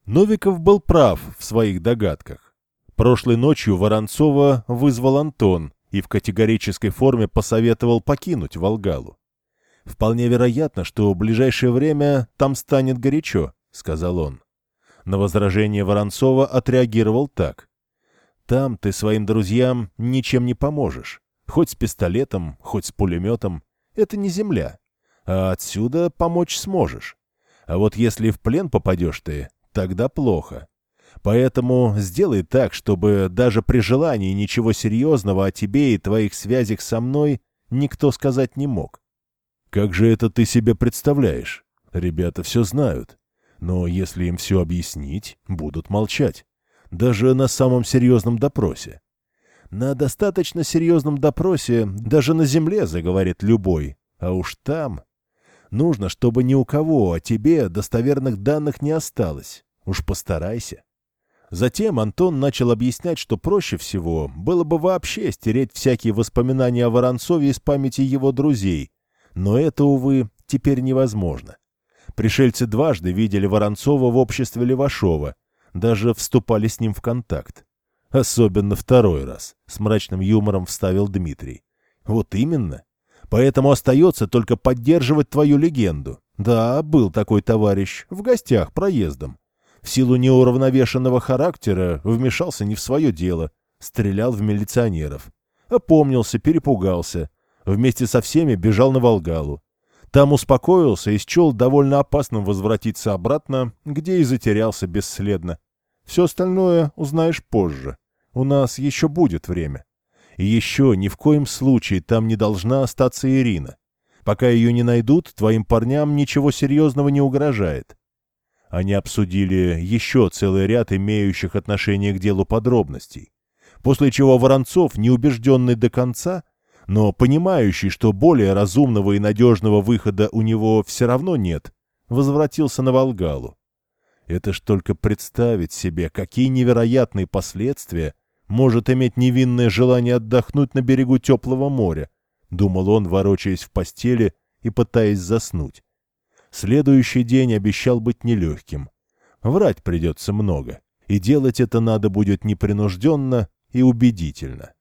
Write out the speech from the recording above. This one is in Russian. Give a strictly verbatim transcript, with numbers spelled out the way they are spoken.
Новиков был прав в своих догадках. Прошлой ночью Воронцова вызвал Антон и в категорической форме посоветовал покинуть Волгалу. «Вполне вероятно, что в ближайшее время там станет горячо», — сказал он. На возражение Воронцова отреагировал так. «Там ты своим друзьям ничем не поможешь. Хоть с пистолетом, хоть с пулеметом. Это не земля. А отсюда помочь сможешь. А вот если в плен попадешь ты, тогда плохо. Поэтому сделай так, чтобы даже при желании ничего серьезного о тебе и твоих связях со мной никто сказать не мог». «Как же это ты себе представляешь? Ребята все знают. Но если им все объяснить, будут молчать. Даже на самом серьезном допросе. На достаточно серьезном допросе даже на земле заговорит любой. А уж там... Нужно, чтобы ни у кого о тебе достоверных данных не осталось. Уж постарайся». Затем Антон начал объяснять, что проще всего было бы вообще стереть всякие воспоминания о Воронцове из памяти его друзей. Но это, увы, теперь невозможно. Пришельцы дважды видели Воронцова в обществе Левашова, даже вступали с ним в контакт. Особенно второй раз, с мрачным юмором вставил Дмитрий. Вот именно. Поэтому остается только поддерживать твою легенду. Да, был такой товарищ, в гостях, проездом. В силу неуравновешенного характера вмешался не в свое дело, стрелял в милиционеров. Опомнился, перепугался. Вместе со всеми бежал на Волгалу. Там успокоился и счел довольно опасным возвратиться обратно, где и затерялся бесследно. Все остальное узнаешь позже. У нас еще будет время. И еще ни в коем случае там не должна остаться Ирина. Пока ее не найдут, твоим парням ничего серьезного не угрожает. Они обсудили еще целый ряд имеющих отношение к делу подробностей. После чего Воронцов, неубежденный до конца, но понимающий, что более разумного и надежного выхода у него все равно нет, возвратился на Волгалу. Это ж только представить себе, какие невероятные последствия может иметь невинное желание отдохнуть на берегу теплого моря, думал он, ворочаясь в постели и пытаясь заснуть. Следующий день обещал быть нелегким. Врать придется много, и делать это надо будет непринужденно и убедительно.